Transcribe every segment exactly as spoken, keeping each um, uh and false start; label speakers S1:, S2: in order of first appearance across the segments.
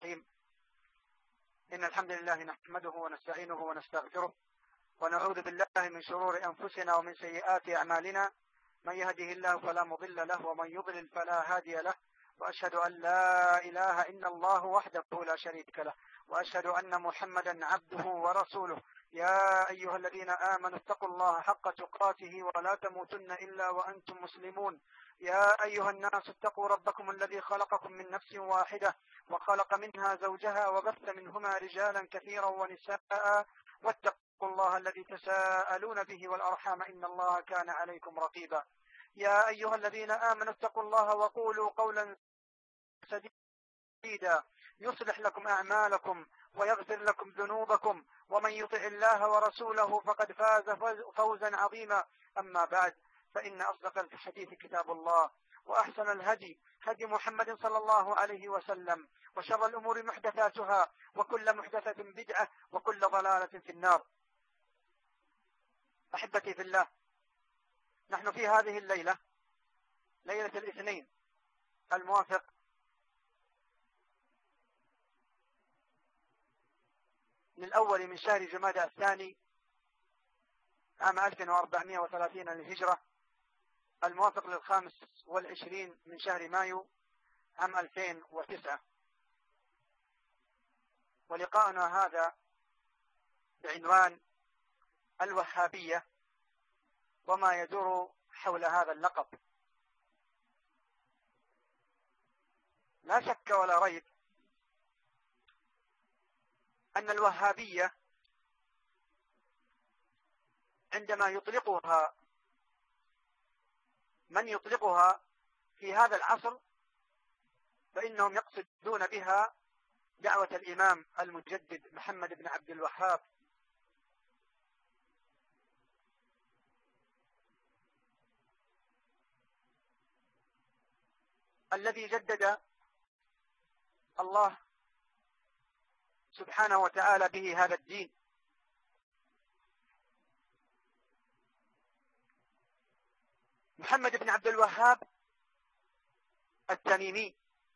S1: الرحيم. إن الحمد لله نحمده ونستعينه ونستغفره ونعوذ بالله من شرور أنفسنا ومن سيئات أعمالنا. من يهده الله فلا مضل له ومن يضلل فلا هادي له، وأشهد أن لا إله إلا الله وحده لا شريك له، وأشهد أن محمدا عبده ورسوله. يا أيها الذين آمنوا اتقوا الله حق تقاته ولا تموتن إلا وأنتم مسلمون. يا أيها الناس اتقوا ربكم الذي خلقكم من نفس واحدة وخلق منها زوجها وبث منهما رجالا كثيرا ونساء، واتقوا الله الذي تساءلون به والأرحام إن الله كان عليكم رقيبا. يا أيها الذين آمنوا اتقوا الله وقولوا قولا سديدا يصلح لكم أعمالكم ويغفر لكم ذنوبكم، ومن يطع الله ورسوله فقد فاز فوزا عظيما. أما بعد، فإن أصدق الحديث كتاب الله، وأحسن الهدي هدي محمد صلى الله عليه وسلم، وشر الأمور محدثاتها، وكل محدثة بدعة، وكل ضلالة في النار. أحبتي في الله، نحن في هذه الليلة، ليلة الاثنين الموافق للأول من شهر جمادى الثاني عام ألف وأربعمائة وثلاثين للهجرة، الموافق للخامس والعشرين من شهر مايو عام ألفين وتسعة. ولقاءنا هذا بعنوان الوهابية وما يدور حول هذا اللقب. لا شك ولا ريب أن الوهابية عندما يطلقها من يطلقها في هذا العصر فإنهم يقصدون بها دعوة الإمام المجدد محمد بن عبد الوهاب، الذي جدد الله سبحانه وتعالى به هذا الدين. محمد بن عبد الوهاب التميمي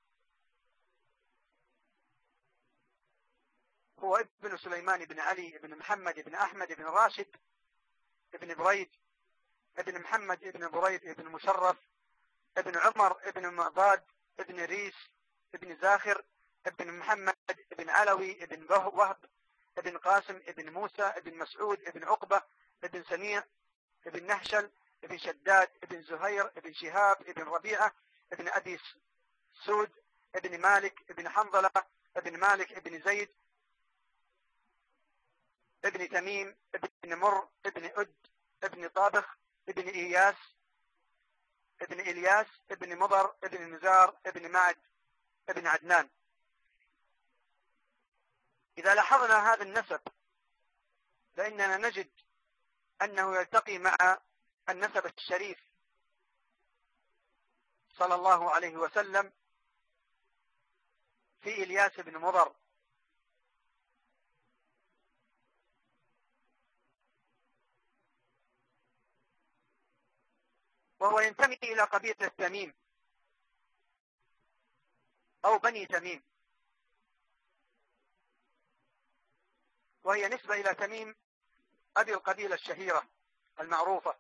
S1: هو ابن سليمان بن علي بن محمد بن أحمد بن راشد بن بريد ابن محمد بن بريد بن مشرف ابن عمر بن معضاد ابن ريس ابن زاخر ابن محمد ابن علوي ابن وهب ابن قاسم ابن موسى ابن مسعود ابن عقبة ابن سميع ابن نهشل ابن شداد ابن زهير ابن شهاب ابن ربيعة ابن أبي سود ابن مالك ابن حنظلة ابن مالك ابن زيد ابن تميم ابن مر ابن أد ابن طابخ ابن إياس ابن إلياس ابن مضر ابن نزار ابن معد ابن عدنان. إذا لاحظنا هذا النسب فإننا نجد أنه يلتقي مع النسب الشريف صلى الله عليه وسلم في إلياس بن مضر، وهو ينتمي إلى قبيلة تميم أو بني تميم، وهي نسبة إلى تميم أبي القبيلة الشهيرة المعروفة.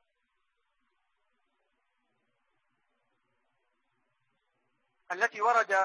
S1: التي ورد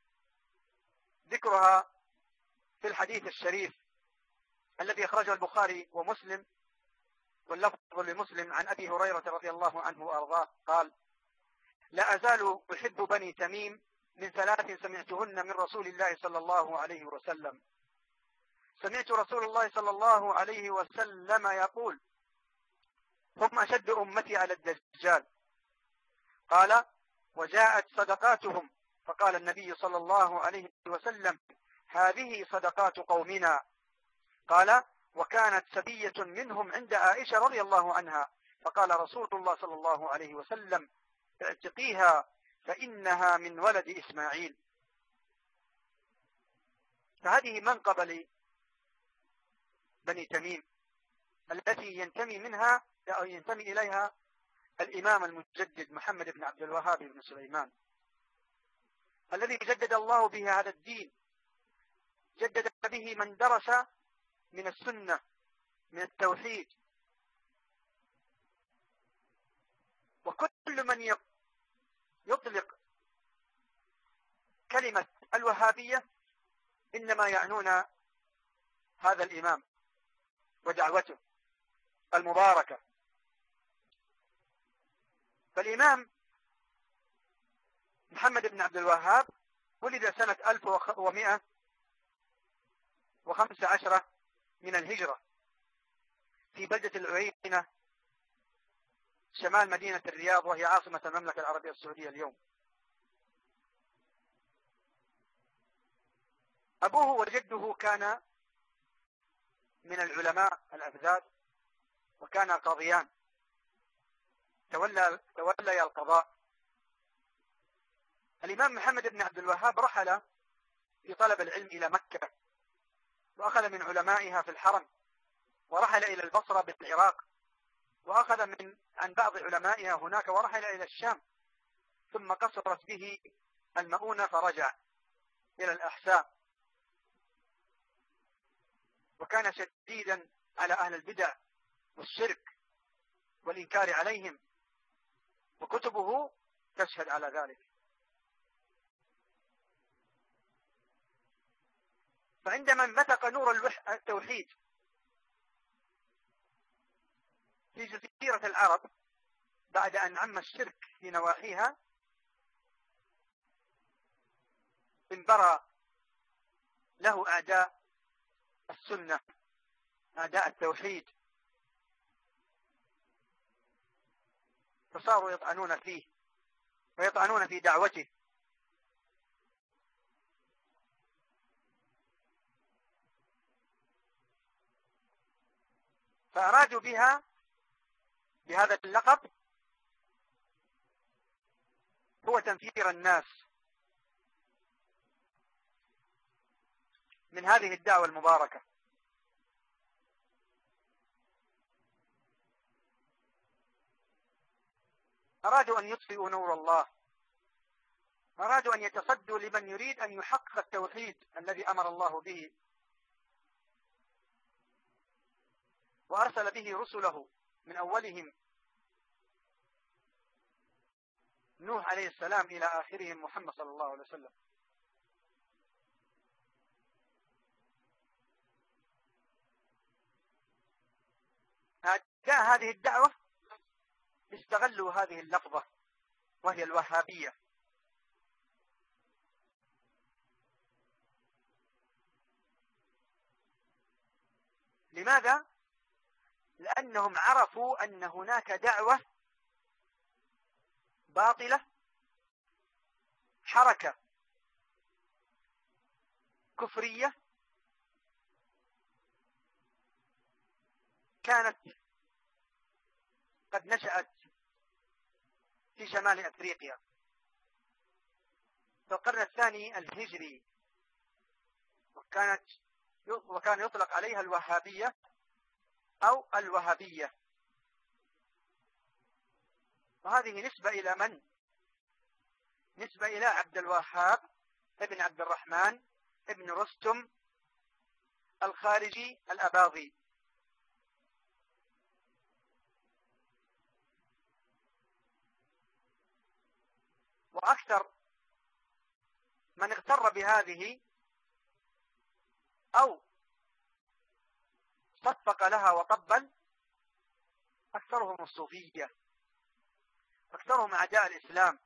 S1: ذكرها في الحديث الشريف الذي أخرجه البخاري ومسلم، واللفظ لمسلم عن أبي هريرة رضي الله عنه وأرضاه قال: لا أزال أحب بني تميم من ثلاث سمعتهن من رسول الله صلى الله عليه وسلم. سمعت رسول الله صلى الله عليه وسلم يقول: هم أشد أمتي على الدجال. قال: وجاءت صدقاتهم، فقال النبي صلى الله عليه وسلم: هذه صدقات قومنا. قال: وكانت سبية منهم عند عائشة رضي الله عنها، فقال رسول الله صلى الله عليه وسلم: اعتقيها فإنها من ولد إسماعيل. فهذه منقبة بني تميم التي ينتمي منها أو ينتمي إليها الإمام المجدد محمد بن عبد الوهاب بن سليمان، الذي جدد الله به هذا الدين جدد به من درس من السنة من التوحيد. وكل من يطلق كلمة الوهابية إنما يعنون هذا الإمام ودعوته المباركة. فالإمام محمد بن عبد الوهاب ولد سنة ألف ومئة وخمسة عشر من الهجرة في بلدة العرينة شمال مدينة الرياض، وهي عاصمة المملكة العربية السعودية اليوم. أبوه وجده كان من العلماء الأفذاذ، وكان قاضيان تولى تولي القضاء. الإمام محمد بن عبد الوهاب رحل في طلب العلم إلى مكة، وأخذ من علمائها في الحرم، ورحل إلى البصرة بالعراق، وأخذ من عن بعض علمائها هناك، ورحل إلى الشام، ثم قصرت به المؤونة فرجع إلى الأحساء. وكان شديدا على أهل البدع والشرك والإنكار عليهم، وكتبه تشهد على ذلك. فعندما انبثق نور التوحيد في جزيرة العرب بعد أن عم الشرك في نواحيها، انبرى له أعداء السنة، أعداء التوحيد، فصاروا يطعنون فيه ويطعنون في دعوته. فأرادوا بها بهذا اللقب هو تنفير الناس من هذه الدعوة المباركة. أرادوا أن يطفئوا نور الله، أرادوا أن يتصدوا لمن يريد أن يحقق التوحيد الذي أمر الله به وأرسل به رسله، من أولهم نوح عليه السلام إلى آخرهم محمد صلى الله عليه وسلم. أعداء هذه الدعوة استغلوا هذه اللفظة وهي الوهابية. لماذا؟ لأنهم عرفوا أن هناك دعوة باطلة، حركة كفرية كانت قد نشأت في شمال أفريقيا في القرن الثاني الهجري، وكانت وكان يطلق عليها الوهابية أو الوهابية. وهذه نسبة إلى من؟ نسبة إلى عبد الوهاب ابن عبد الرحمن ابن رستم الخارجي الأباضي. وأكثر من اغتر بهذه أو صفق لها وطبل أكثرهم الصوفية، أكثرهم أعداء الإسلام.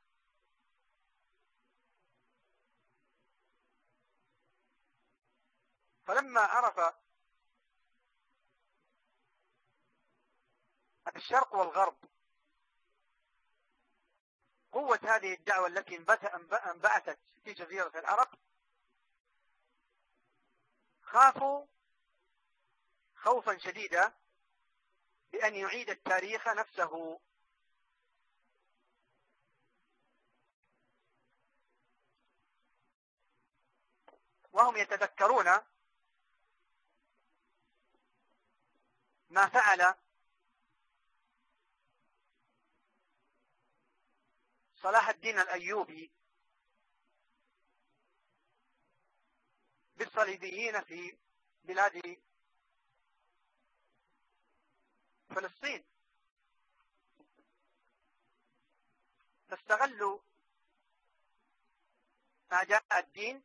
S1: فلما عرف الشرق والغرب قوة هذه الدعوة التي انبعثت في جزيرة العرب، خافوا خوفا شديدا بأن يعيد التاريخ نفسه. وهم يتذكرون ما فعل صلاح الدين الأيوبي الصليبيين في بلاد فلسطين، فاستغلوا أعداء الدين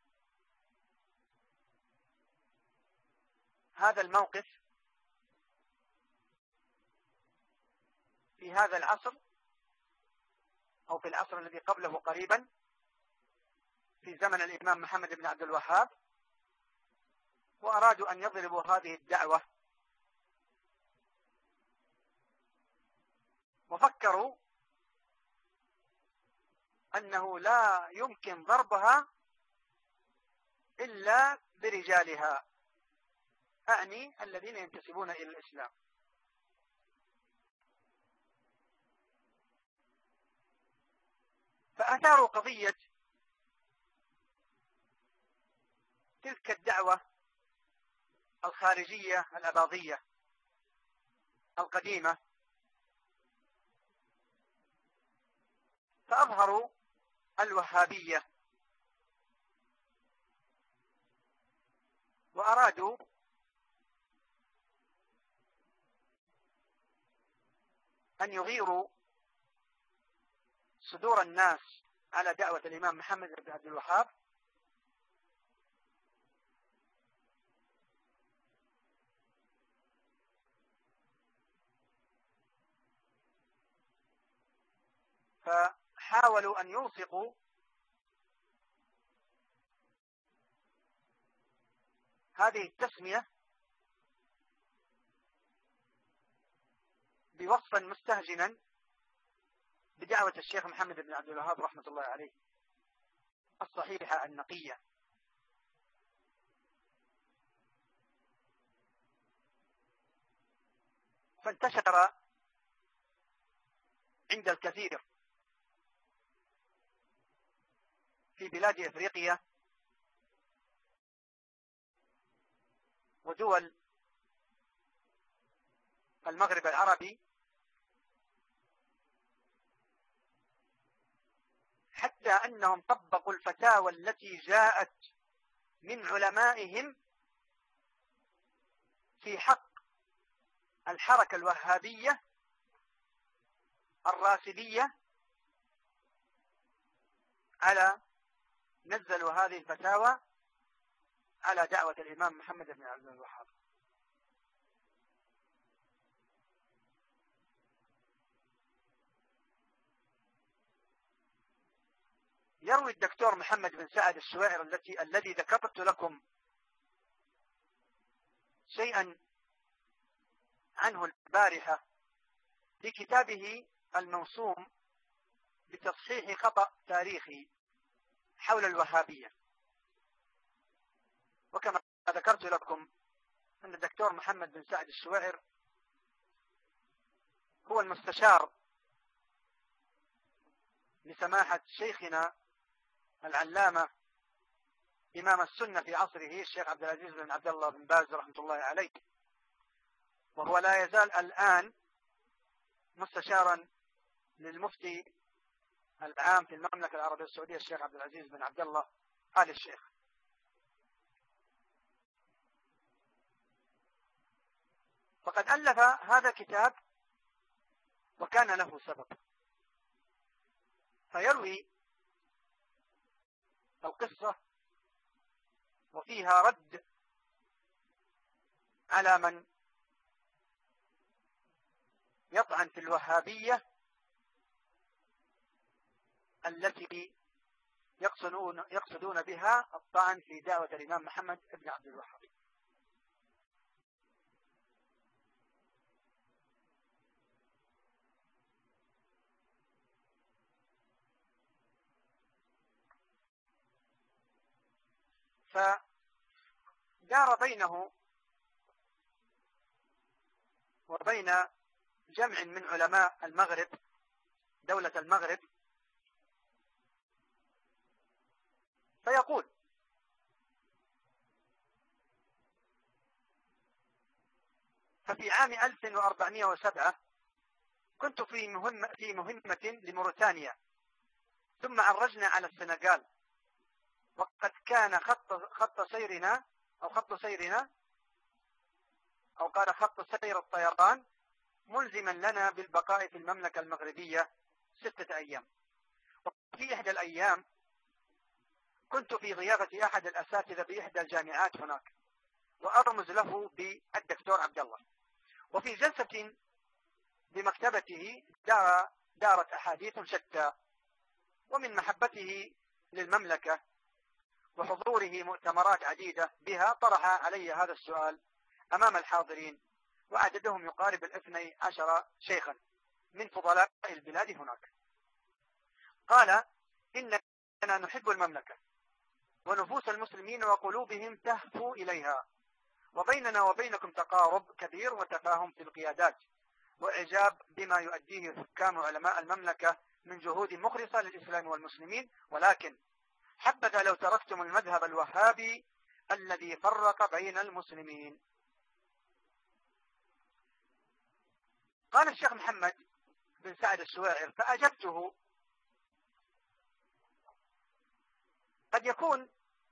S1: هذا الموقف في هذا العصر أو في العصر الذي قبله قريبا في زمن الإمام محمد بن عبد الوهاب، وأرادوا أن يضربوا هذه الدعوة، وفكروا أنه لا يمكن ضربها إلا برجالها، أعني الذين ينتسبون إلى الإسلام. فأثاروا قضية تلك الدعوة الخارجية الأباضية القديمة، فأظهروا الوهابية، وأرادوا أن يغيروا صدور الناس على دعوة الإمام محمد بن عبد الوهاب، فحاولوا أن يلصقوا هذه التسمية بوصفا مستهجنا بدعوة الشيخ محمد بن عبد الوهاب رحمة الله عليه الصحيحة النقية. فانتشر عند الكثير في بلاد إفريقيا ودول المغرب العربي، حتى أنهم طبقوا الفتاوى التي جاءت من علمائهم في حق الحركة الوهابية الراسبية، على نزلوا هذه الفتاوى على دعوة الإمام محمد بن عبد الوهاب. يروي الدكتور محمد بن سعد الشويعر التي الذي ذكرت لكم شيئا عنه البارحة في كتابه الموسوم بتصحيح خطأ تاريخي حول الوهابية. وكما ذكرت لكم أن الدكتور محمد بن سعد الشويعر هو المستشار لسماحة شيخنا العلامة إمام السنة في عصره الشيخ عبد العزيز بن عبد الله بن باز رحمة الله عليه، وهو لا يزال الآن مستشارا للمفتي العام في المملكة العربية السعودية الشيخ عبد العزيز بن عبد الله آل الشيخ. فقد ألف هذا الكتاب وكان له سبب، فيروي القصة وفيها رد على من يطعن في الوهابية التي يقصدون يقصدون بها الطعن في دعوة الإمام محمد بن عبد الوهاب. فدار بينه وبين جمع من علماء المغرب دولة المغرب، فيقول: ففي عام ألف وأربعمائة وسبعة كنت في مهمة, في مهمة لموريتانيا، ثم عرجنا على السنغال، وقد كان خط خط سيرنا أو خط سيرنا أو قال خط سير الطيران ملزما لنا بالبقاء في المملكة المغربية ستة أيام. وفي إحدى الأيام كنت في ضيافة أحد الأساتذة بإحدى الجامعات هناك، وأرمز له بالدكتور عبد الله، وفي جلسة بمكتبته دار دارت أحاديث شتى، ومن محبته للمملكة وحضوره مؤتمرات عديدة بها طرح علي هذا السؤال أمام الحاضرين، وعددهم يقارب الاثني عشر شيخا من فضلاء البلاد هناك. قال: إننا نحب المملكة، ونفوس المسلمين وقلوبهم تهفو إليها، وبيننا وبينكم تقارب كبير وتفاهم في القيادات، وإعجاب بما يؤديه حكام وعلماء المملكة من جهود مخلصة للإسلام والمسلمين، ولكن حبذا لو تركتم المذهب الوهابي الذي فرق بين المسلمين. قال الشيخ محمد بن سعد السويعر فأجبته: قد يكون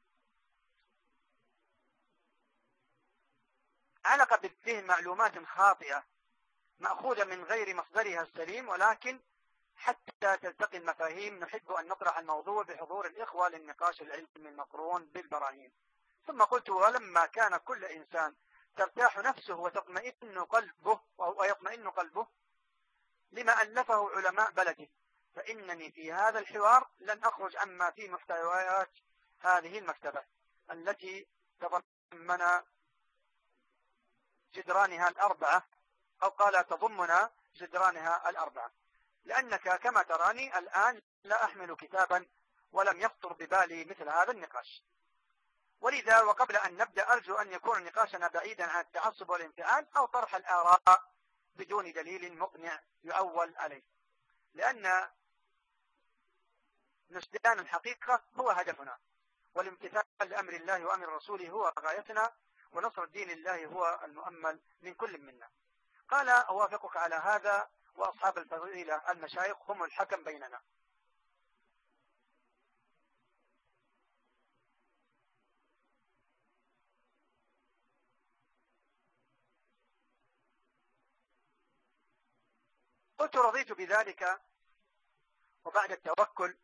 S1: علق بالذهن معلومات خاطئة مأخوذة من غير مصدرها السليم، ولكن حتى تلتقي المفاهيم نحب أن نطرح الموضوع بحضور الإخوة للنقاش العلمي المقرون بالبراهين. ثم قلت: ولما كان كل إنسان ترتاح نفسه وتطمئن قلبه ويطمئن قلبه لما ألفه علماء بلده، فإنني في هذا الحوار لن أخرج عما في محتويات هذه المكتبة التي تضمن جدرانها الأربعة، أو قال تضمن جدرانها الأربعة، لأنك كما تراني الآن لا أحمل كتابا ولم يخطر ببالي مثل هذا النقاش. ولذا وقبل أن نبدأ أرجو أن يكون نقاشنا بعيدا عن التعصب والانفعال أو طرح الآراء بدون دليل مقنع يؤول عليه، لأن نسدان الحقيقة هو هدفنا، والامتثال لأمر الله وأمر رسوله هو غايتنا، ونصر الدين الله هو المؤمل من كل منا. قال: أوافقك على هذا، وأصحاب الفضيلة المشايخ هم الحكم بيننا. قلت: رضيت بذلك. وبعد التوكل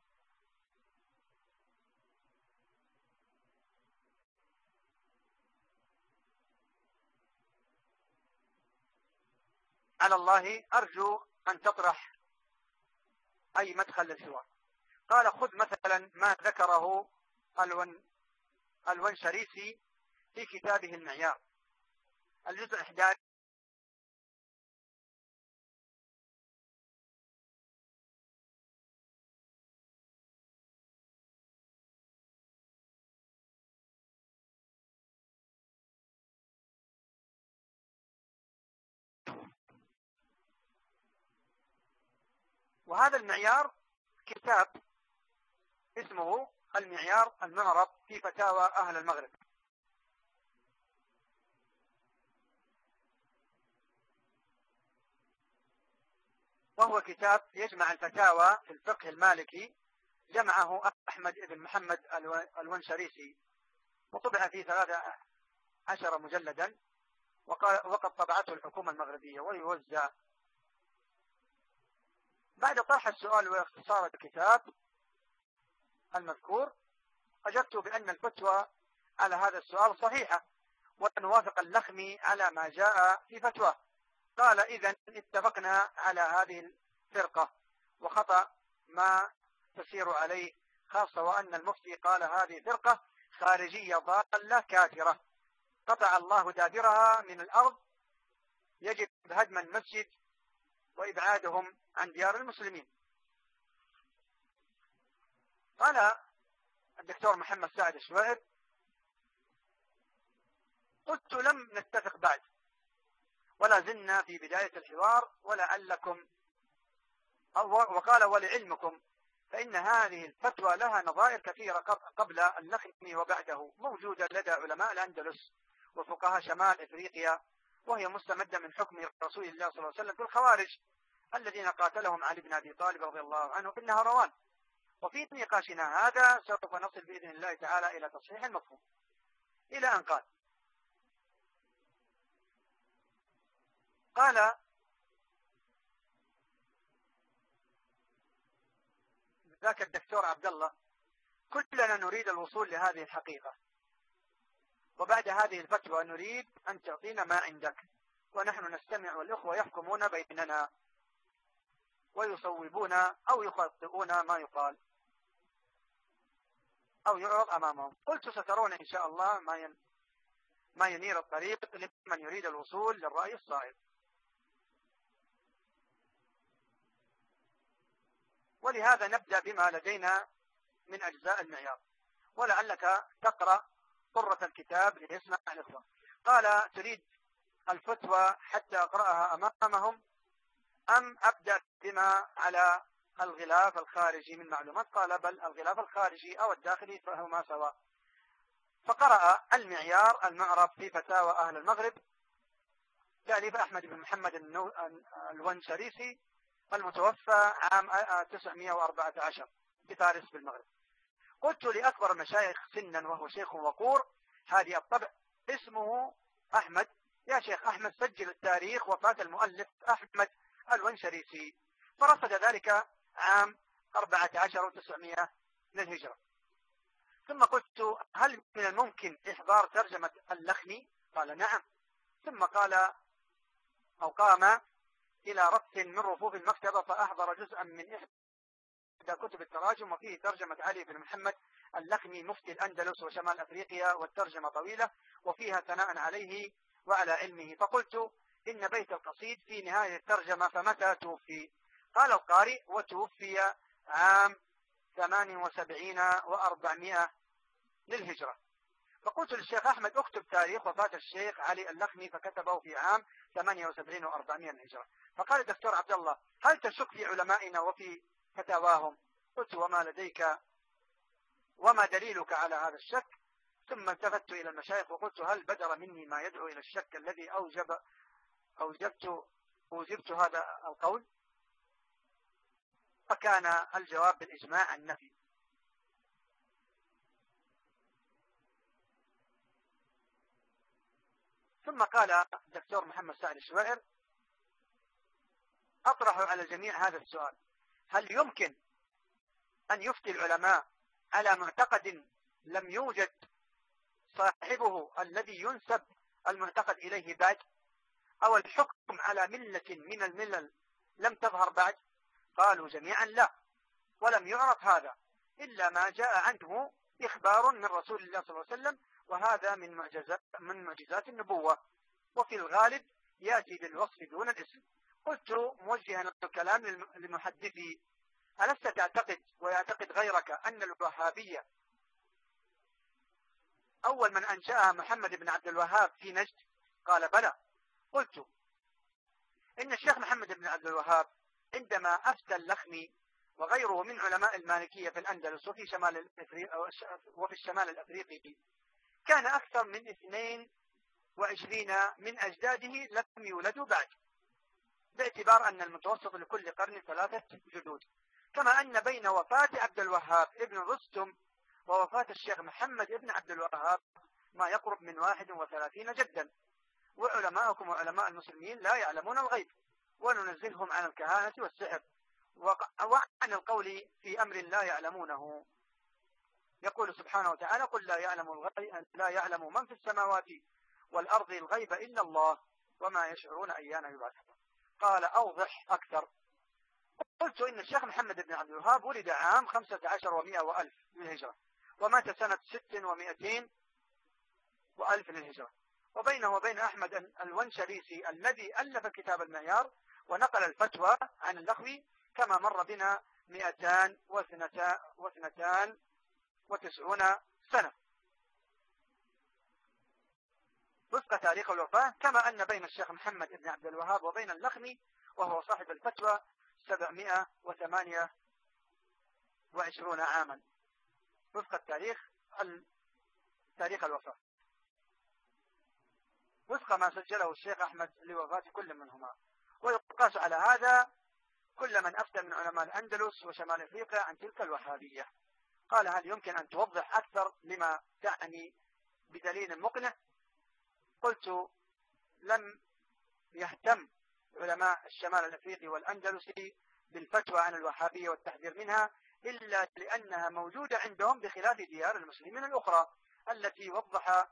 S1: على الله أرجو أن تطرح أي مدخل للحوار. قال: خذ مثلا ما ذكره الون الونشريسي في كتابه المعيار الجزء أحد عشر وهذا المعيار كتاب اسمه المعيار المعرب في فتاوى أهل المغرب، وهو كتاب يجمع الفتاوى في الفقه المالكي، جمعه أحمد بن محمد الونشريسي، وطبع في ثلاثة عشر مجلدا، وقد طبعته الحكومة المغربية، ويوزع. بعد طرح السؤال واختصار الكتاب المذكور أجبت بأن الفتوى على هذا السؤال صحيحة، ونوافق اللخمي على ما جاء في فتوى. قال: إذن اتفقنا على هذه الفرقة، وخطأ ما تسير عليه، خاصة وأن المفتي قال هذه فرقة خارجية ضالة كافرة قطع الله دابرها من الأرض، يجب هدم المسجد وإبعادهم عن ديار المسلمين. قال الدكتور محمد سعد السويعر: قلت: لم نتفق بعد، ولا زلنا في بداية الحوار، ولعلكم وقال: ولعلمكم فإن هذه الفتوى لها نظائر كثيرة قبل اللخمي وبعده، موجودة لدى علماء الأندلس وفقهاء شمال إفريقيا، وهي مستمدة من حكم رسول الله صلى الله عليه وسلم في الخوارج الذين قاتلهم علي بن أبي طالب رضي الله عنه في النهروان. وفي نقاشنا هذا سوف نصل بإذن الله تعالى إلى تصحيح المفهوم، إلى أن قال قال ذاك الدكتور عبد الله: كلنا نريد الوصول لهذه الحقيقة، وبعد هذه الفتوى نريد أن تعطينا ما عندك، ونحن نستمع والإخوة يحكمون بيننا ويصوبون أو يخطئون ما يقال أو يعرض أمامهم. قلت: سترون إن شاء الله ما ين... ما ينير الطريق لمن يريد الوصول للرأي الصائب. ولهذا نبدأ بما لدينا من أجزاء المعيار، ولعلك تقرأ طرة الكتاب ليسمع الإخوة. قال: تريد الفتوى حتى أقرأها أمامهم أم أبدأ بما على الغلاف الخارجي من معلومات؟ قال: بل الغلاف الخارجي أو الداخلي فهما سواء. فقرأ المعيار المعرف في فتاوى أهل المغرب تأليف أحمد بن محمد الونشريسي المتوفى عام تسعمائة وأربعة عشر بفارس بالمغرب. قلت لأكبر المشايخ سنا وهو شيخ وقور هذه الطبع اسمه أحمد: يا شيخ أحمد، سجل التاريخ وفاة المؤلف أحمد الونشريسي. فرصد ذلك عام أربعة عشر وتسعمائة للهجرة. ثم قلت: هل من الممكن إحضار ترجمة اللخمي؟ قال: نعم. ثم قال أو قام إلى رف من رفوف المكتبة فأحضر جزءا من إحدى كتب التراجم وفيه ترجمة علي بن محمد اللخمي مفتي الأندلس وشمال أفريقيا، والترجمة طويلة وفيها ثناء عليه وعلى علمه. فقلت: إن بيت القصيد في نهاية الترجمة، فمتى توفي؟ قال القارئ: وتوفي عام ثمان وسبعين وأربعمائة للهجرة. فقلت للشيخ أحمد: اكتب تاريخ وفاة الشيخ علي اللخمي، فكتبه في عام ثمانية وسبعين وأربعمائة للهجرة. فقال الدكتور عبد الله: هل تشك في علمائنا وفي فتاواهم؟ قلت: وما لديك وما دليلك على هذا الشك؟ ثم التفت إلى المشايخ وقلت: هل بدر مني ما يدعو إلى الشك الذي أوجب أوجبت أوجبت هذا القول؟ فكان الجواب بالإجماع النفي. ثم قال الدكتور محمد سعد الشوائر: أطرح على الجميع هذا السؤال: هل يمكن أن يفتي العلماء على معتقد لم يوجد صاحبه الذي ينسب المعتقد إليه بعد، أو الحكم على ملة من الملل لم تظهر بعد؟ قالوا جميعا: لا، ولم يعرف هذا إلا ما جاء عنه إخبار من رسول الله صلى الله عليه وسلم، وهذا من معجزات من معجزات النبوة، وفي الغالب يأتي بالوصف دون الاسم. قلت موجها الكلام للمحدثي: ألست تعتقد ويعتقد غيرك أن الوهابية أول من أنشأها محمد بن عبد الوهاب في نجد؟ قال: بلى. قلت: إن الشيخ محمد بن عبد الوهاب عندما أفتى اللخمي وغيره من علماء المالكية في الأندلس وفي شمال وفي الشمال الأفريقي كان أكثر من اثنين وعشرين من أجداده لم يولدوا بعد، باعتبار أن المتوسط لكل قرن ثلاثة جدود، كما أن بين وفاة عبد الوهاب ابن رستم ووفاة الشيخ محمد ابن عبد الوهاب ما يقرب من واحد وثلاثين جدا. وعلماءكم وعلماء المسلمين لا يعلمون الغيب، وننزلهم عن الكهانة والسحر وعن القول في أمر لا يعلمونه. يقول سبحانه وتعالى: قل لا يعلم الغيب لا يعلم من في السماوات والأرض الغيب إلا الله وما يشعرون أيان يبعثون. قال: أوضح أكثر. قلت: إن الشيخ محمد بن عبد الوهاب ولد عام خمسة عشر ومائة وألف للهجرة، ومات سنة ست ومائتين وألف للهجرة، وبينه وبين أحمد الونشريسي الذي ألف كتاب المعيار ونقل الفتوى عن اللخوي كما مر بنا مئتان واثنتان وتسعون سنة وفق تاريخ الوفاة، كما أن بين الشيخ محمد بن عبد الوهاب وبين اللخمي وهو صاحب الفتوى سبعمائة وثمانية وعشرون عاما وفق التاريخ تاريخ الوفاة، وفق ما سجله الشيخ أحمد لوفاة كل منهما. ويقاس على هذا كل من أفتى من علماء الأندلس وشمال أفريقيا عن تلك الوهابية. قال هل يمكن أن توضح أكثر لما تعني بدليل مقنع؟ قلت لم يهتم علماء الشمال الأفريقي والأندلسي بالفتوى عن الوهابية والتحذير منها إلا لأنها موجودة عندهم بخلاف ديار المسلمين الأخرى التي وضح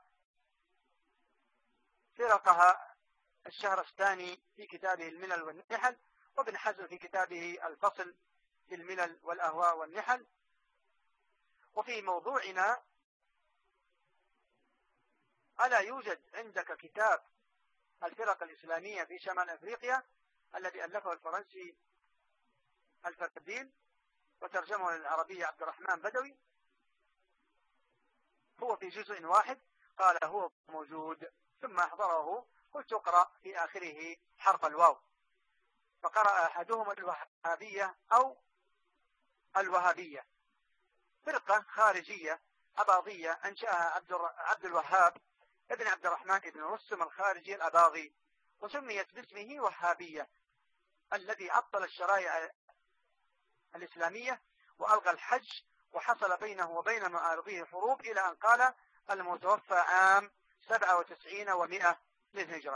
S1: فرقها الشهرستاني في كتابه الملل والنحل، وابن حزم في كتابه الفصل في الملل والأهواء والنحل. وفي موضوعنا ألا يوجد عندك كتاب الفرق الإسلامية في شمال أفريقيا الذي ألفه الفرنسي الفردين وترجمه للعربية عبد الرحمن بدوي؟ هو في جزء واحد. قال هو موجود. ثم أحضره. قلت اقرأ في آخره حرف الواو. فقرأ أحدهم الوهابية أو الوهابية، فرقة خارجية أباضية أنشأها عبد الوهاب ابن عبد الرحمن ابن رستم الخارجي الأباضي، وسميت باسمه وهابية، الذي عطل الشرائع الإسلامية وألغى الحج، وحصل بينه وبين معارضيه حروب إلى أن قال المتوفى عام سبعة وتسعين ومئة للهجرة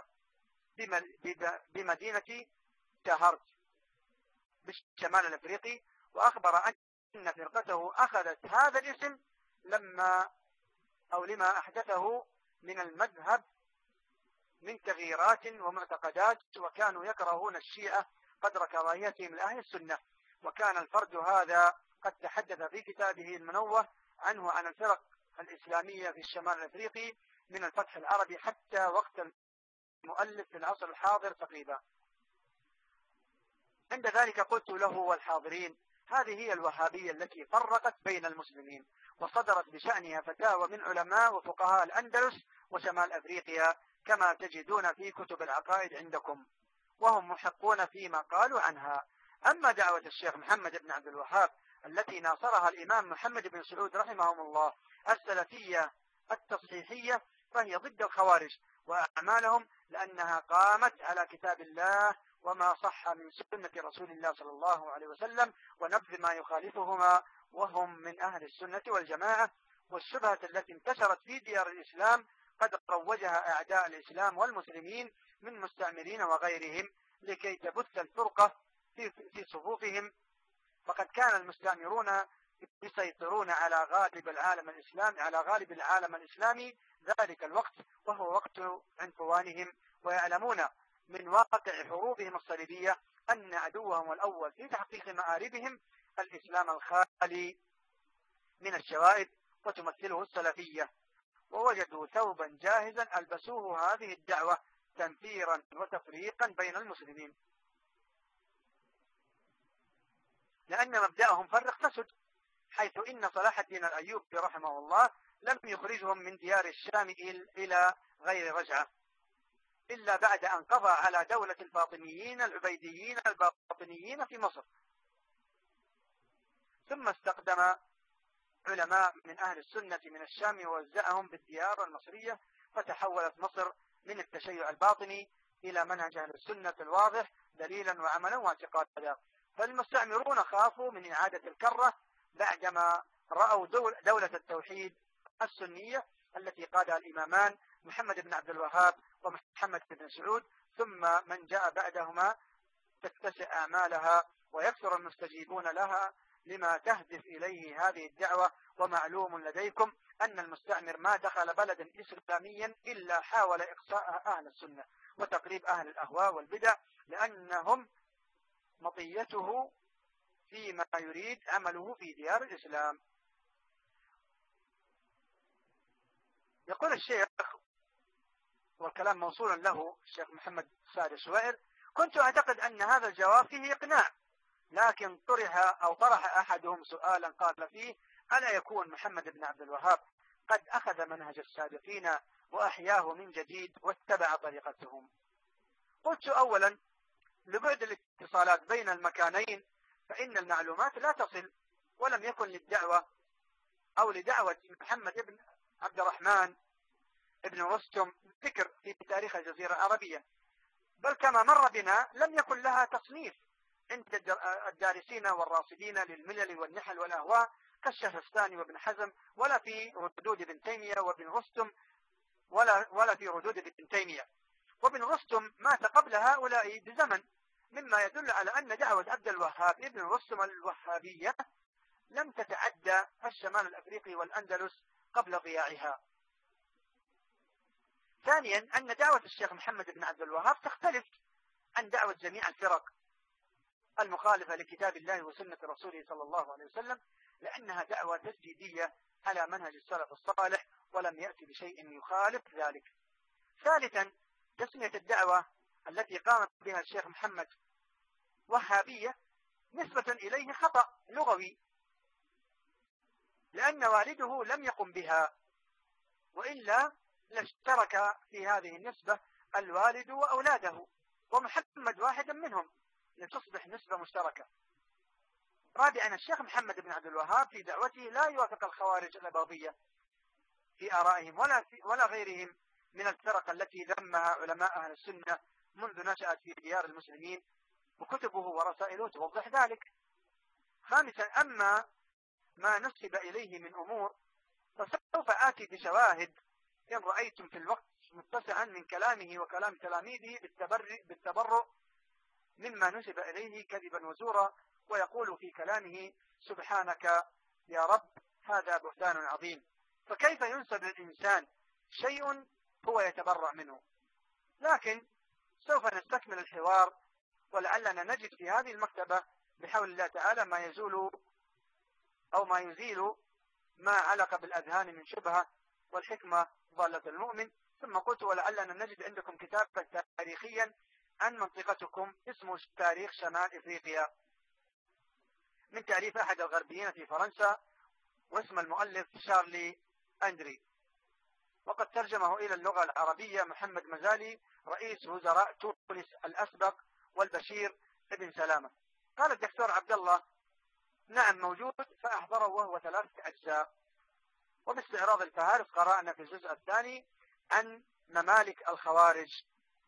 S1: بمدينة تهرت بالشمال الأفريقي، وأخبر أن فرقته أخذت هذا الاسم لما أو لما أحدثه من المذهب من تغييرات ومعتقدات، وكانوا يكرهون الشيعة قدر كراهيتهم لأهل السنة. وكان الفرد هذا قد تحدث في كتابه المنوه عنه عن الفرق الإسلامية في الشمال الأفريقي من الفتح العربي حتى وقت المؤلف في العصر الحاضر تقريبا. عند ذلك قلت له والحاضرين هذه هي الوهابية التي فرقت بين المسلمين، وصدرت بشأنها فتاوى من علماء وفقهاء الأندلس وشمال أفريقيا كما تجدون في كتب العقائد عندكم، وهم محقون فيما قالوا عنها. أما دعوة الشيخ محمد بن عبد الوهاب التي ناصرها الإمام محمد بن سعود رحمهم الله السلفية التصحيحية فهي ضد الخوارج وأعمالهم، لأنها قامت على كتاب الله وما صح من سنة رسول الله صلى الله عليه وسلم ونبذ ما يخالفهما، وهم من أهل السنة والجماعة. والشبهة التي انتشرت في ديار الإسلام قد روجها أعداء الإسلام والمسلمين من مستعمرين وغيرهم لكي تبث الفرقة في, في صفوفهم، فقد كان المستعمرون يسيطرون على غالب العالم الإسلامي على غالب العالم الإسلامي ذلك الوقت، وهو وقت عنفوانهم، ويعلمون من واقع حروبهم الصليبية أن عدوهم الأول في تحقيق مآربهم الإسلام الخالي من الشوائب وتمثله السلفية، ووجدوا ثوبا جاهزا ألبسوه هذه الدعوة تنفيرا وتفريقا بين المسلمين، لأن مبدأهم فرق تسد، حيث إن صلاح الدين الأيوبي رحمه الله لم يخرجهم من ديار الشام إلى غير رجعة إلا بعد أن قضى على دولة الفاطميين العبيديين الباطنيين في مصر، ثم استقدم علماء من أهل السنة من الشام ووزعهم بالديار المصرية، فتحولت مصر من التشيع الباطني إلى منهج أهل السنة الواضح دليلا وعملا واعتقادا. فالمستعمرون خافوا من إعادة الكرة بعدما رأوا دول دولة التوحيد السنية التي قادها الإمامان محمد بن عبد الوهاب ومحمد بن سعود، ثم من جاء بعدهما تتسع أعمالها ويكثر المستجيبون لها لما تهدف إليه هذه الدعوة. ومعلوم لديكم أن المستعمر ما دخل بلدا إسلاميا إلا حاول إقصاء أهل السنة وتقريب أهل الأهواء والبدع، لأنهم مطيته فيما يريد عمله في ديار الإسلام. يقول الشيخ والكلام موصول له الشيخ محمد سعد الشوائر: كنت أعتقد أن هذا الجواب فيه إقناع، لكن طرح أو طرح أحدهم سؤالا قال فيه: ألا يكون محمد بن عبد الوهاب قد أخذ منهج السابقين وأحياه من جديد واتبع طريقتهم؟ قلت: أولا لبعد الاتصالات بين المكانين فإن المعلومات لا تصل، ولم يكن للدعوة أو لدعوة محمد بن عبد الرحمن ابن رستم ذكر في تاريخ الجزيرة العربية، بل كما مر بنا لم يكن لها تصنيف عند الدارسين والراصدين للملل والنحل والأهواء كالشهرستاني وابن حزم، ولا في ردود ابن تيمية وابن رستم، ولا, ولا في ردود ابن تيمية. وابن رستم مات قبل هؤلاء بزمن، مما يدل على أن دعوة عبد الوهاب ابن رستم الوهابية لم تتعدى الشمال الأفريقي والأندلس قبل ضياعها. ثانيا أن دعوة الشيخ محمد بن عبد الوهاب تختلف عن دعوة جميع الفرق المخالفة لكتاب الله وسنة رسوله صلى الله عليه وسلم، لأنها دعوة تجديدية على منهج السلف الصالح ولم يأتي بشيء يخالف ذلك. ثالثا تسمية الدعوة التي قام بها الشيخ محمد وهابية نسبة إليه خطأ لغوي، لأن والده لم يقم بها، وإلا لاشترك في هذه النسبة الوالد وأولاده، ومحمد واحد منهم لتصبح نسبة مشتركة. رابعا الشيخ محمد بن عبد الوهاب في دعوته لا يوافق الخوارج الإباضية في آرائهم ولا, في ولا غيرهم من الفرق التي ذمها علماء أهل السنة منذ نشأت في ديار المسلمين، وكتبه ورسائله توضح ذلك. خامسا أما ما نسب إليه من أمور فسوف آتي بشواهد إن رأيتم في الوقت متسعا من كلامه وكلام تلاميذه بالتبرؤ مما نسب إليه كذبا وزورا، ويقول في كلامه سبحانك يا رب هذا بهتان عظيم. فكيف ينسب للإنسان شيء هو يتبرأ منه؟ لكن سوف نستكمل الحوار، ولعلنا نجد في هذه المكتبة بحول الله تعالى ما يزول أو ما يزيل ما علق بالأذهان من شبهة، والحكمة ضالة المؤمن. ثم قلت ولعلنا نجد عندكم كتابا تاريخيا عن منطقتكم اسمه تاريخ شمال إفريقيا من تأليف أحد الغربيين في فرنسا، واسم المؤلف شارلي أندري، وقد ترجمه إلى اللغة العربية محمد مزالي رئيس وزراء تونس الأسبق والبشير ابن سلامة. قال الدكتور عبد الله نعم موجود، فأحضره وهو ثلاثة أجزاء. وباستعراض الفهارس قرأنا في الجزء الثاني عن ممالك الخوارج،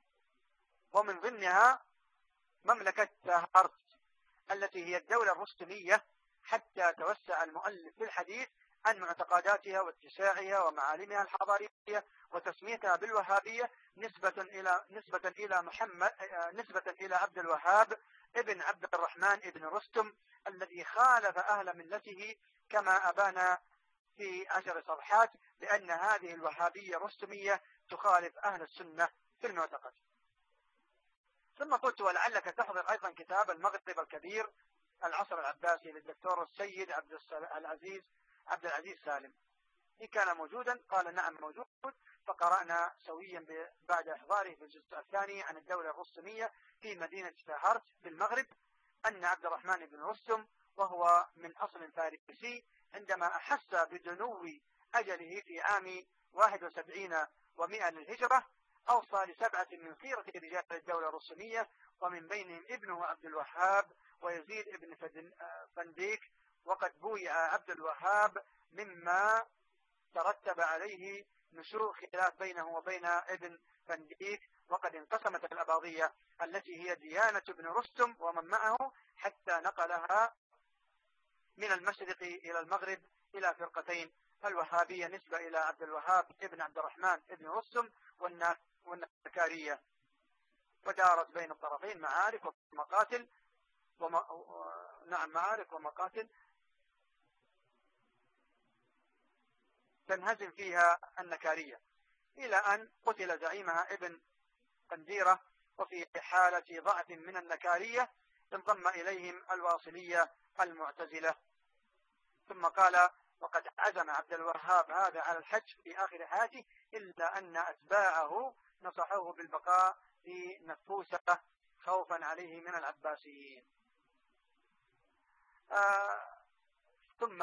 S1: ومن ضمنها مملكة ساهرت التي هي الدولة الرستمية، حتى توسع المؤلف في الحديث عن معتقداتها واتساعها ومعالمها الحضارية وتسميتها بالوهابية نسبة إلى نسبة إلى محمد نسبة إلى عبد الوهاب ابن عبد الرحمن ابن رستم الذي خالف أهل ملته، كما أبان في عشر صفحات لأن هذه الوهابية الرستمية تخالف أهل السنة في المعتقد. ثم قلت ولعلك تحضر أيضا كتاب المغرب الكبير العصر العباسي للدكتور السيد عبد العزيز عبد العزيز سالم. إن كان موجودا قال نعم موجود، فقرأنا سويا بعد إحضاره في الجزء الثاني عن الدولة الرستمية في مدينة ساهرت بالمغرب أن عبد الرحمن بن رستم وهو من أصل فارسي عندما أحس بدنو أجله في عام واحد وسبعين ومئة للهجرة أوصى لسبعة من خيرة رجال الدولة الرسومية، ومن بينهم ابنه عبد الوهاب ويزيد ابن فنديك، وقد بويع عبد الوهاب مما ترتب عليه نشوء خلاف بينه وبين ابن فنديك، وقد انقسمت الأباضية التي هي ديانة ابن رستم ومن معه حتى نقلها من المشرق إلى المغرب إلى فرقتين، الوهابية نسبة إلى عبد الوهاب ابن عبد الرحمن ابن رستم والنكارية، ودارت بين الطرفين معارك ومقاتل وم... نعم معارك ومقاتل تنهزم فيها النكارية إلى أن قتل زعيمها ابن قنديرة، وفي حالة ضعف من النكارية انضم إليهم الواصلية المعتزلة. ثم قال وقد عزم عبد الوهاب هذا على الحج في آخر حياته، إلا أن أتباعه نصحوه بالبقاء في نفوسه خوفا عليه من العباسيين. آه ثم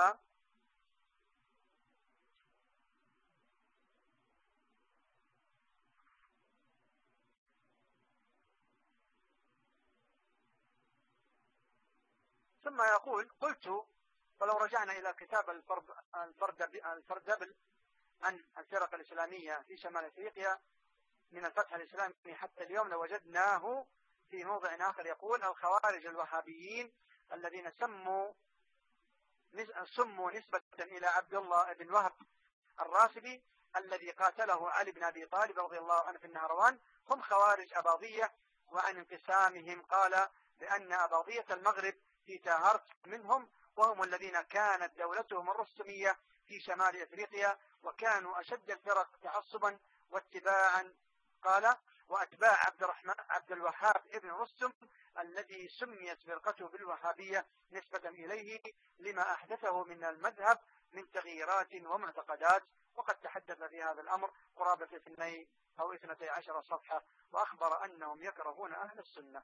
S1: ثم يقول قلت ولو رجعنا إلى كتاب الفرد الفرد الفردبل عن الفرق الإسلامية في شمال أفريقيا من الفتح الإسلامي حتى اليوم لوجدناه في موضع آخر يقول الخوارج الوهابيين الذين سموا سموا نسبة إلى عبد الله بن وهب الراسبي الذي قاتله علي بن أبي طالب رضي الله عنه في النهروان هم خوارج أباضية. وعن انقسامهم قال بأن أباضية المغرب في تاهرت منهم، وهم الذين كانت دولتهم الرستمية في شمال أفريقيا، وكانوا أشد الفرق تعصبا واتباعا. قال وأتباع عبد الرحمن عبد الوهاب ابن رستم الذي سميت فرقته بالوهابية نسبة إليه لما أحدثه من المذهب من تغييرات ومعتقدات. وقد تحدث في هذا الأمر قرابة اثنين أو اثنتي عشر صفحة، وأخبر أنهم يكرهون أهل السنة.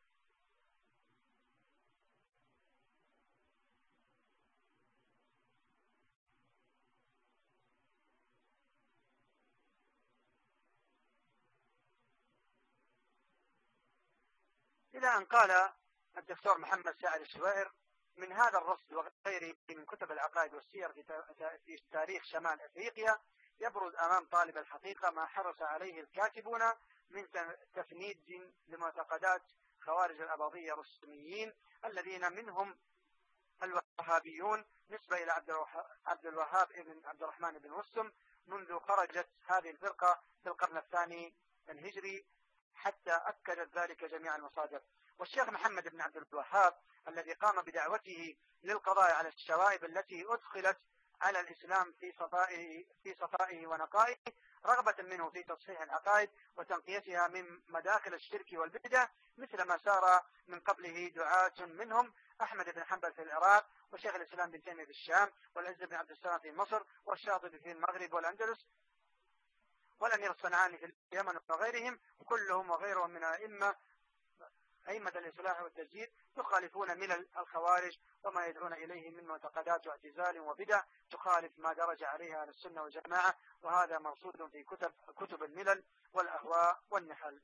S1: إلى أن قال الدكتور محمد سعد الشوائر من هذا الرصد وغيره من كتب العقائد والسير في تاريخ شمال أفريقيا يبرز أمام طالب الحقيقة ما حرص عليه الكاتبون من تفنيد لمعتقدات خوارج الأباضية الرسميين الذين منهم الوهابيون نسبة إلى عبد الوهاب بن عبد الرحمن بن رستم منذ خرجت هذه الفرقة في القرن الثاني الهجري، حتى أكدت ذلك جميع المصادر. والشيخ محمد بن عبد الوهاب الذي قام بدعوته للقضاء على الشوائب التي أدخلت على الإسلام في صفائه, في صفائه ونقائه رغبة منه في تصحيح العقائد وتنقيتها من مداخل الشرك والبدع، مثل ما سار من قبله دعاة منهم أحمد بن حنبل في العراق، وشيخ الإسلام بن تيمية في الشام، والعز بن عبد السلام في مصر، والشاطبي في المغرب والأندلس، والأمير الصنعاني في اليمن وغيرهم، كلهم وغيرهم من أئمة أئمة الإصلاح والتجديد يخالفون ملل الخوارج وما يدعون إليه من معتقدات واعتزال وبدع تخالف ما درج عليها أهل السنة والجماعة، وهذا مرصود في كتب كتب الملل والأهواء والنحل.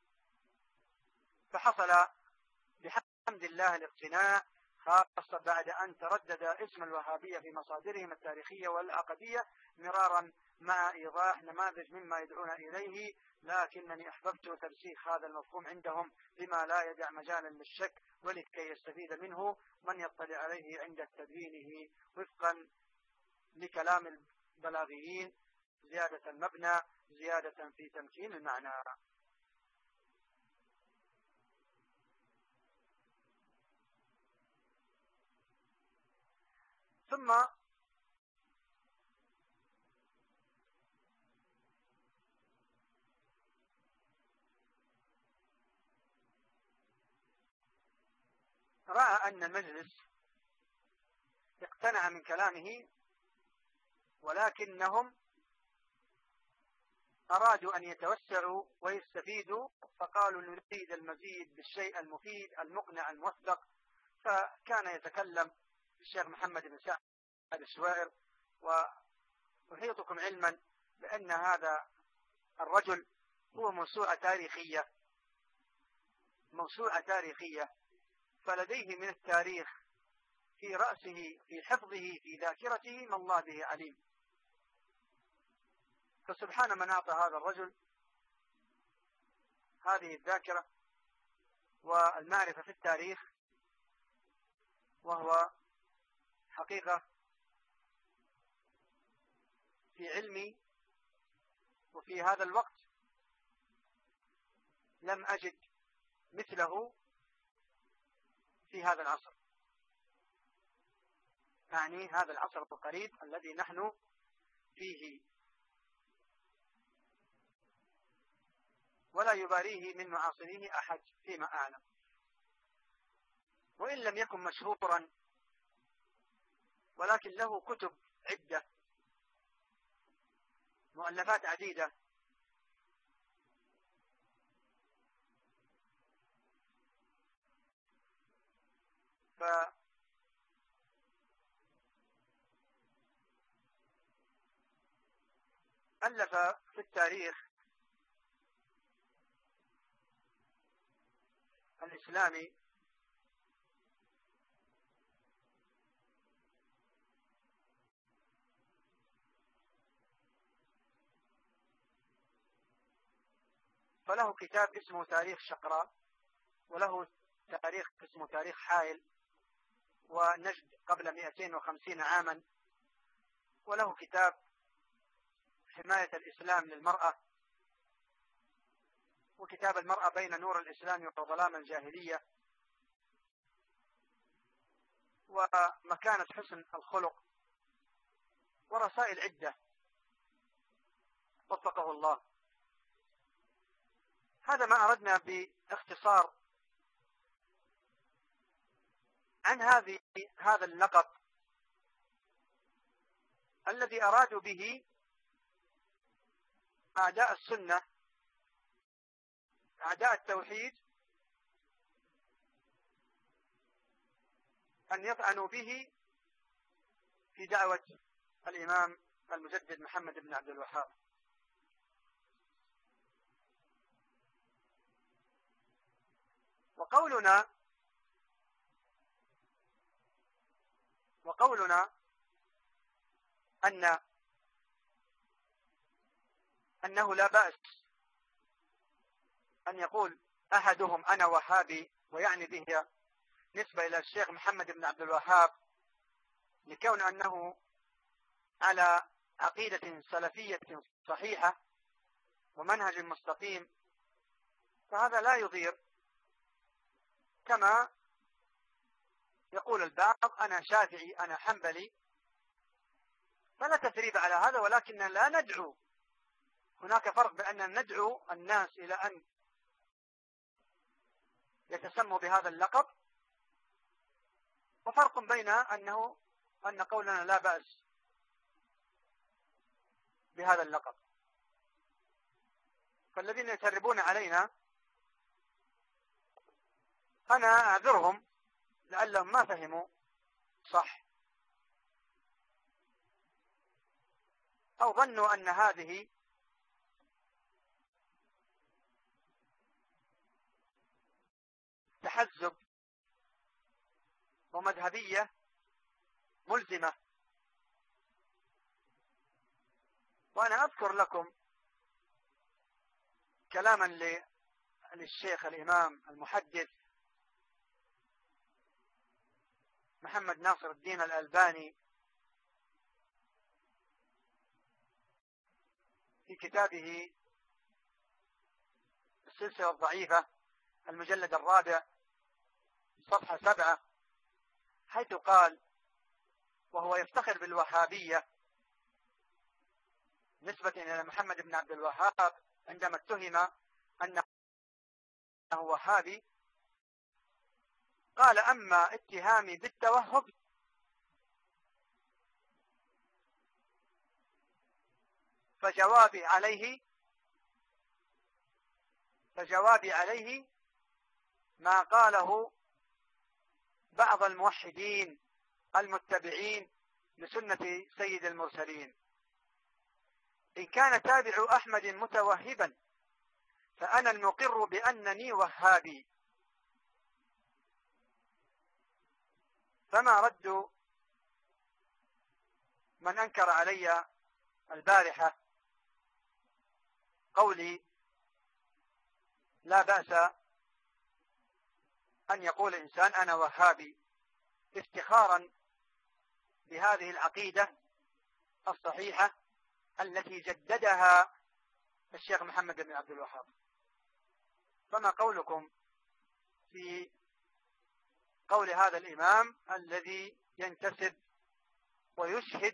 S1: فحصل بحمد الله الاقتناع، خاصة بعد أن تردد اسم الوهابية في مصادرهم التاريخية والعقدية مرارا مع إيضاح نماذج مما يدعون إليه، لكنني أحببت ترسيخ هذا المفهوم عندهم بما لا يدع مجالا للشك، ولكي يستفيد منه من يطلع عليه عند تدوينه وفقا لكلام البلاغيين، زيادة المبنى زيادة في تمكين المعنى. ثم رأى أن المجلس اقتنع من كلامه، ولكنهم أرادوا أن يتوسعوا ويستفيدوا، فقالوا نريد المزيد بالشيء المفيد المقنع الموثق. فكان يتكلم الشيخ محمد بن سعد الشوائر، وأحيطكم علما بأن هذا الرجل هو موسوعة تاريخية موسوعة تاريخية فلديه من التاريخ في رأسه في حفظه في ذاكرته ما الله به عليم. فسبحان من أعطى هذا الرجل هذه الذاكرة والمعرفة في التاريخ، وهو حقيقة في علمي وفي هذا الوقت لم أجد مثله في هذا العصر، يعني هذا العصر القريب الذي نحن فيه، ولا يباريه من معاصريه أحد فيما أعلم. وإن لم يكن مشهورا ولكن له كتب عدة، مؤلفات عديدة، فألف في التاريخ الإسلامي فله كتاب اسمه تاريخ شقراء، وله تاريخ اسمه تاريخ حائل ونجد قبل مئتين وخمسين عاما، وله كتاب حماية الإسلام للمرأة، وكتاب المرأة بين نور الإسلام وظلام الجاهلية، ومكانة حسن الخلق، ورسائل عدة وفقه الله. هذا ما أردنا باختصار عن هذه هذا اللقب الذي أرادوا به أعداء السنة، أعداء التوحيد، أن يطعنوا به في دعوة الإمام المجدد محمد بن عبد الوهاب. وقولنا وقولنا أن أنه لا بأس أن يقول أحدهم أنا وهابي، ويعني به نسبة إلى الشيخ محمد بن عبد الوهاب، لكون أنه على عقيدة سلفية صحيحة ومنهج مستقيم، فهذا لا يضير. كما يقول البعض أنا شافعي أنا حنبلي، فلا تثريب على هذا، ولكننا لا ندعو. هناك فرق بأن ندعو الناس إلى أن يتسموا بهذا اللقب، وفرق بين أنه أن قولنا لا بأس بهذا اللقب. فالذين يتربون علينا أنا أعذرهم لعلهم ما فهموا صح، أو ظنوا أن هذه تحزب ومذهبية ملزمة. وأنا أذكر لكم كلاما للشيخ الإمام المحدث محمد ناصر الدين الألباني في كتابه السلسلة الضعيفة المجلد الرابع صفحة سبعة، حيث قال وهو يفتخر بالوهابية نسبة إلى محمد بن عبد الوهاب عندما اتهم أنه وهابي، قال أما اتهامي بالتوهب فجوابي عليه فجوابي عليه ما قاله بعض الموحدين المتبعين لسنة سيد المرسلين: إن كان تابع أحمد متوهبا فأنا المقر بأنني وهابي. فما رد من أنكر علي البارحة قولي لا بأس أن يقول إنسان أنا وهابي افتخارا بهذه العقيدة الصحيحة التي جددها الشيخ محمد بن عبد الوهاب. فما قولكم في قول هذا الإمام الذي ينتسب ويشهد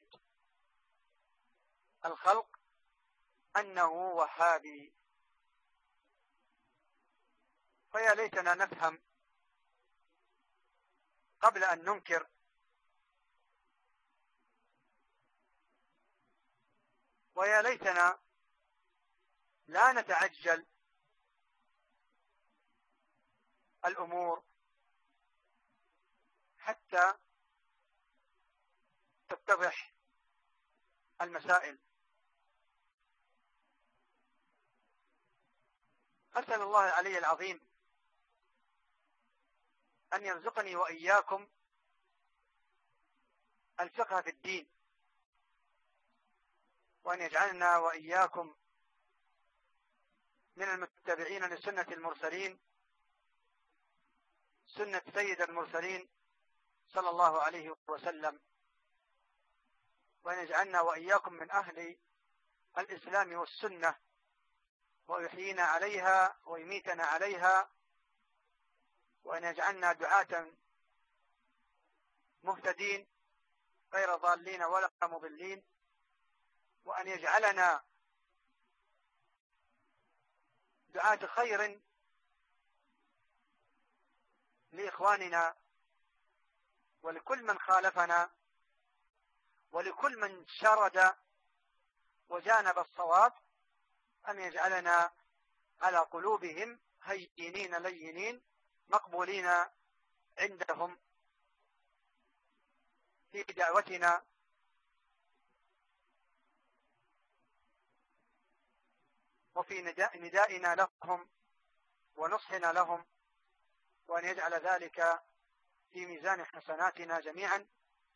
S1: الخلق أنه وهابي؟ فيا ليتنا نفهم قبل أن ننكر، ويا ليتنا لا نتعجل الأمور حتى تتضح المسائل. أسأل الله العلي العظيم أن يرزقني وإياكم الفقه في الدين، وأن يجعلنا وإياكم من المتبعين لسنة المرسلين، سنة سيد المرسلين صلى الله عليه وسلم، وأن يجعلنا وإياكم من أهل الإسلام والسنة، ويحيينا عليها ويميتنا عليها، وأن يجعلنا دعاة مهتدين غير ضالين ولا مضلين، وأن يجعلنا دعاة خير لإخواننا ولكل من خالفنا ولكل من شرد وجانب الصواب، أن يجعلنا على قلوبهم هينين لينين مقبولين عندهم في دعوتنا وفي ندائنا لهم ونصحنا لهم، وأن يجعل ذلك في ميزان حسناتنا جميعا،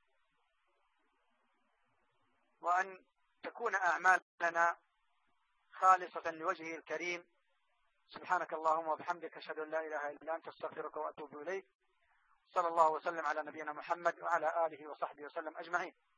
S1: وأن تكون أعمالنا خالصة لوجهه الكريم. سبحانك اللهم وبحمدك، أشهد أن لا إله إلا أنت، أستغفرك وأتوب إليك. صلى الله وسلم على نبينا محمد وعلى آله وصحبه وسلم أجمعين.